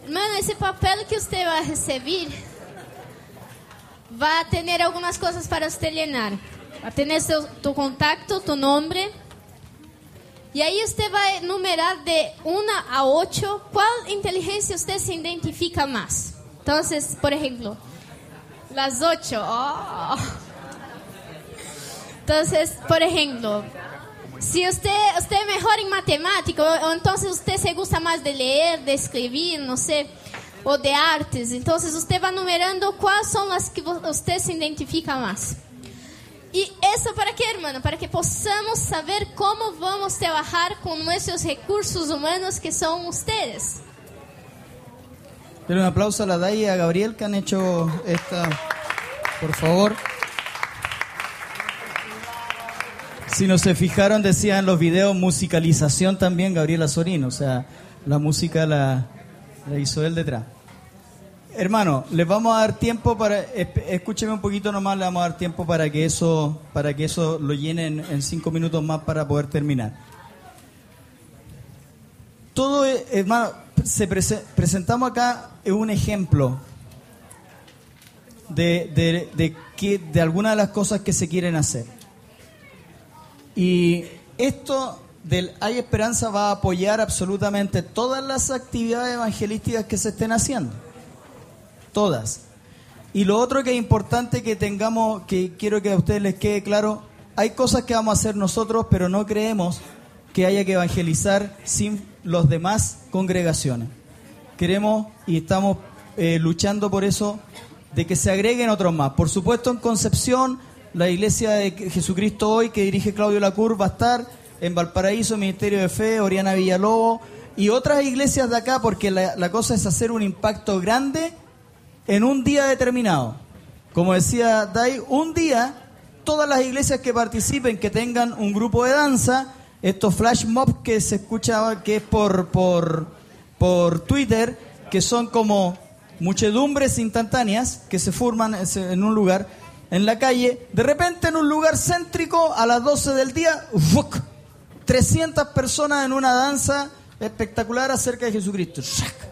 Mano, esse papel que você vai receber vai ter algumas coisas para você llenar. Vai ter tu contacto, tu nome. E aí você vai numerar de 1 a 8 qual inteligência você se identifica mais. Então, por exemplo, las 8. Oh. Então, por exemplo, se você é melhor em matemática, ou então você se gosta mais de ler, de escrever, não sei, ou de artes, então você vai numerando quais são as que você se identifica mais. E isso para quê, hermano? Para que possamos saber como vamos trabalhar com nossos recursos humanos que são ustedes. Pero un aplauso a la Day y a Gabriel que han hecho esta, por favor. Si no se fijaron, decía en los videos musicalización también Gabriela Sorín, o sea, la música la hizo él detrás. Hermano, les vamos a dar tiempo para, escúcheme un poquito nomás, le vamos a dar tiempo para que eso lo llenen en 5 minutos más para poder terminar. Todo, hermano, presentamos acá un ejemplo de algunas de las cosas que se quieren hacer. Y esto del Hay Esperanza va a apoyar absolutamente todas las actividades evangelísticas que se estén haciendo. Todas. Y lo otro que es importante que tengamos, que quiero que a ustedes les quede claro, hay cosas que vamos a hacer nosotros, pero no creemos que haya que evangelizar sin los demás congregaciones. Queremos y estamos luchando por eso, de que se agreguen otros más. Por supuesto, en Concepción, la Iglesia de Jesucristo Hoy, que dirige Claudio Lacour, va a estar. En Valparaíso, Ministerio de Fe, Oriana Villalobos y otras iglesias de acá, porque la cosa es hacer un impacto grande en un día determinado. Como decía Dai, un día, todas las iglesias que participen, que tengan un grupo de danza, estos flash mobs que se escucha, que es por Twitter, que son como muchedumbres instantáneas que se forman en un lugar, en la calle, de repente en un lugar céntrico, a las 12 del día, ¡fuc! 300 personas en una danza espectacular acerca de Jesucristo.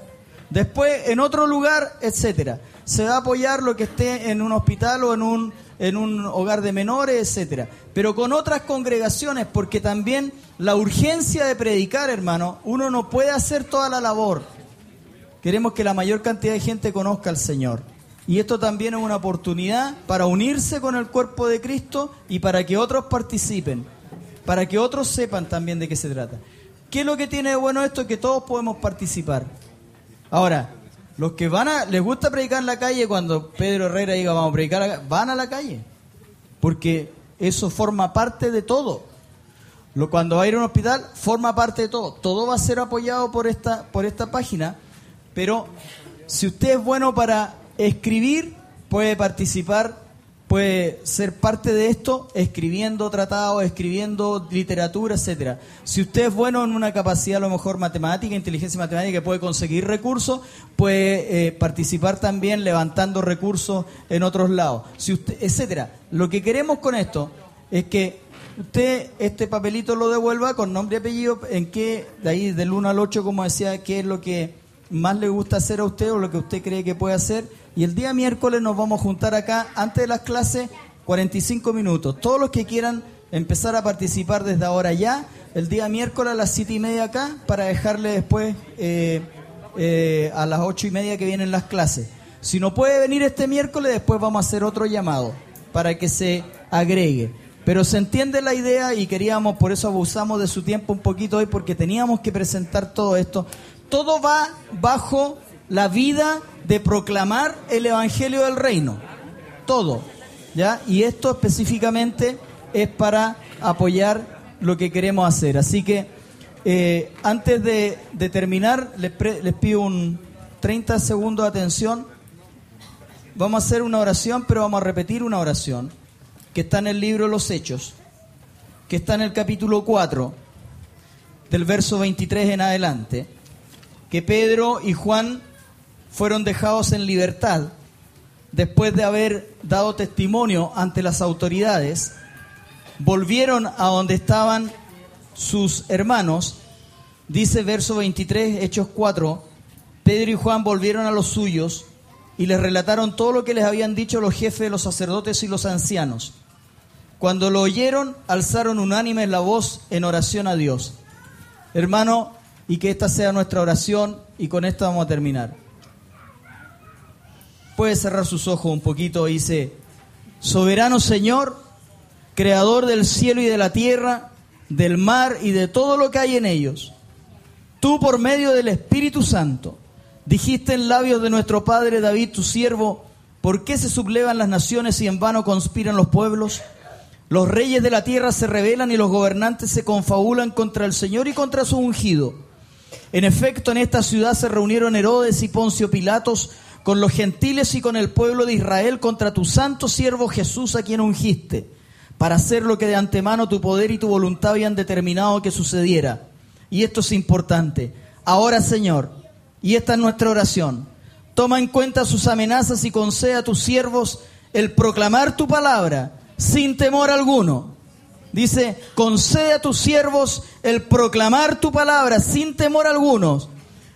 Después en otro lugar, etcétera. Se va a apoyar lo que esté en un hospital o en un hogar de menores, etcétera. Pero con otras congregaciones, porque también la urgencia de predicar, hermano, uno no puede hacer toda la labor. Queremos que la mayor cantidad de gente conozca al Señor. Y esto también es una oportunidad para unirse con el cuerpo de Cristo y para que otros participen, para que otros sepan también de qué se trata. ¿Qué es lo que tiene de bueno esto? Que todos podemos participar. Ahora, los que les gusta predicar en la calle, cuando Pedro Herrera diga vamos a predicar, van a la calle, porque eso forma parte de todo. Cuando va a ir a un hospital, forma parte de todo. Todo va a ser apoyado por esta página, pero si usted es bueno para escribir, puede participar, puede ser parte de esto, escribiendo tratados, escribiendo literatura, etcétera. Si usted es bueno en una capacidad, a lo mejor matemática, inteligencia matemática, que puede conseguir recursos, puede participar también levantando recursos en otros lados, si usted, etcétera. Lo que queremos con esto es que usted este papelito lo devuelva con nombre y apellido, en qué, de ahí del 1 al 8, como decía, qué es lo que más le gusta hacer a usted o lo que usted cree que puede hacer. Y el día miércoles nos vamos a juntar acá, antes de las clases, 45 minutos. Todos los que quieran empezar a participar desde ahora ya, el día miércoles a las 7:30 acá, para dejarle después a las 8:30 que vienen las clases. Si no puede venir este miércoles, después vamos a hacer otro llamado para que se agregue. Pero se entiende la idea y queríamos, por eso abusamos de su tiempo un poquito hoy, porque teníamos que presentar todo esto. Todo va bajo la vida de proclamar el Evangelio del Reino. Todo, ¿ya? Y esto específicamente es para apoyar lo que queremos hacer. Así que antes de terminar, les pido un 30 segundos de atención. Vamos a hacer una oración, pero vamos a repetir una oración que está en el libro de los Hechos, que está en el capítulo 4, del verso 23 en adelante, que Pedro y Juan fueron dejados en libertad después de haber dado testimonio ante las autoridades. Volvieron a donde estaban sus hermanos. Dice verso 23, Hechos 4, Pedro y Juan volvieron a los suyos y les relataron todo lo que les habían dicho los jefes de los sacerdotes y los ancianos. Cuando lo oyeron, alzaron unánimes la voz en oración a Dios. Hermano, y que esta sea nuestra oración, y con esto vamos a terminar. Puede cerrar sus ojos un poquito y dice: soberano Señor, creador del cielo y de la tierra, del mar y de todo lo que hay en ellos, tú por medio del Espíritu Santo dijiste en labios de nuestro padre David, tu siervo: ¿por qué se sublevan las naciones y en vano conspiran los pueblos? Los reyes de la tierra se rebelan y los gobernantes se confabulan contra el Señor y contra su ungido. En efecto, en esta ciudad se reunieron Herodes y Poncio Pilatos con los gentiles y con el pueblo de Israel contra tu santo siervo Jesús, a quien ungiste, para hacer lo que de antemano tu poder y tu voluntad habían determinado que sucediera. Y esto es importante. Ahora, Señor, y esta es nuestra oración, toma en cuenta sus amenazas y concede a tus siervos el proclamar tu palabra sin temor alguno. Dice: concede a tus siervos el proclamar tu palabra sin temor alguno,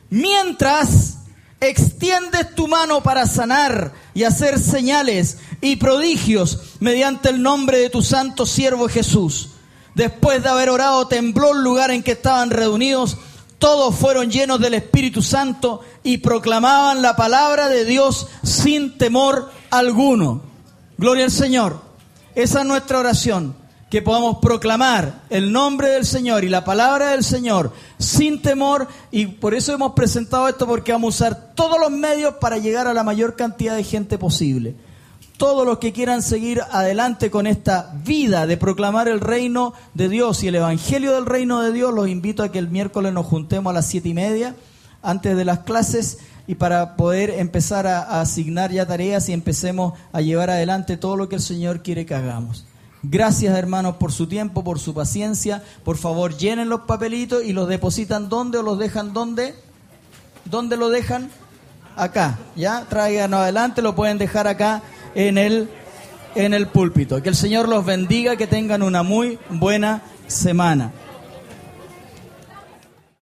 mientras extiendes tu mano para sanar y hacer señales y prodigios mediante el nombre de tu santo siervo Jesús. Después de haber orado, tembló el lugar en que estaban reunidos. Todos fueron llenos del Espíritu Santo y proclamaban la palabra de Dios sin temor alguno. Gloria al Señor. Esa es nuestra oración, que podamos proclamar el nombre del Señor y la palabra del Señor sin temor, y por eso hemos presentado esto, porque vamos a usar todos los medios para llegar a la mayor cantidad de gente posible. Todos los que quieran seguir adelante con esta vida de proclamar el reino de Dios y el evangelio del reino de Dios, los invito a que el miércoles nos juntemos a las 7:30 antes de las clases, y para poder empezar a asignar ya tareas y empecemos a llevar adelante todo lo que el Señor quiere que hagamos. Gracias, hermanos, por su tiempo, por su paciencia. Por favor, llenen los papelitos y los depositan ¿dónde o los dejan dónde? ¿Dónde lo dejan? Acá, ¿ya? Tráiganlo adelante, lo pueden dejar acá en el púlpito. Que el Señor los bendiga, que tengan una muy buena semana.